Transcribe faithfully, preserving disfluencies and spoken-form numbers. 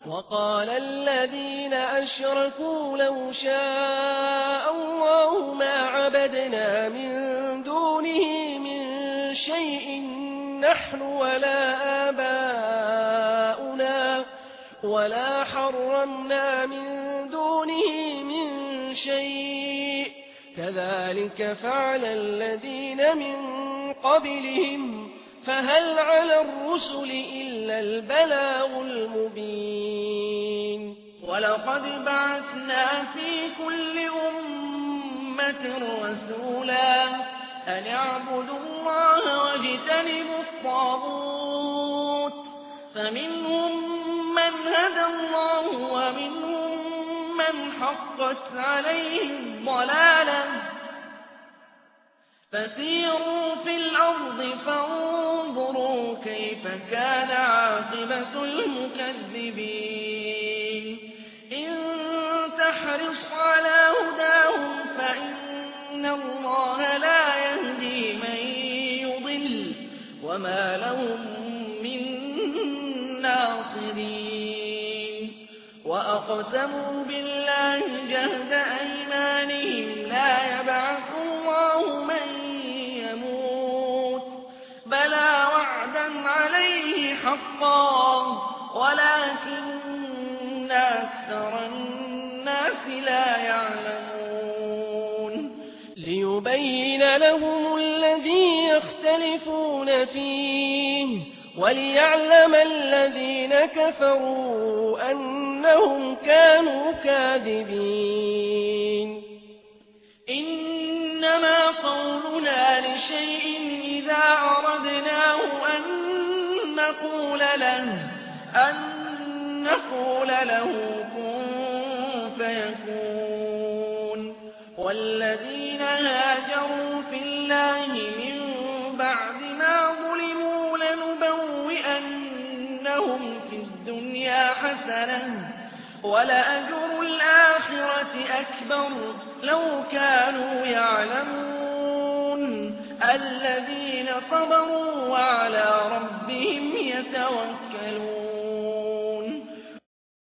وقال الذين أشركوا لو شاء الله ما عبدنا من دونه من شيء نحن ولا آباؤنا ولا حرمنا من دونه من شيء كذلك فعل الذين من قبلهم فهل على الرسل إلا البلاغ المبين ولقد بعثنا في كل أمة رسولا أن اعبدوا الله واجتنبوا الطاغوت فمنهم من هدى الله ومنهم من حقت عليه الضلالة فسيروا في الأرض فانظروا كيف كان عاقبة المكذبين إن تحرص على هداهم فإن الله لا يهدي من يضل وما لهم من ناصرين وأقسموا بالله جهد أيمانهم لا يبعث الله من يموت بلى وعدا عليه حقا ولكن أكثر الناس لا يعلمون ليبين لهم الذي يختلفون فيه وليعلم الذين كفروا أنهم كانوا كاذبين إنما قولنا لشيء إذا أردناه أن نقول له أن نقول له كن فيكون والذين هاجروا في الله من بعد ما ظلموا لنبوئنهم في الدنيا حسنة ولأجر الآخرة أكبر لو كانوا يعلمون الذين صبروا وعلى ربهم يتوكلون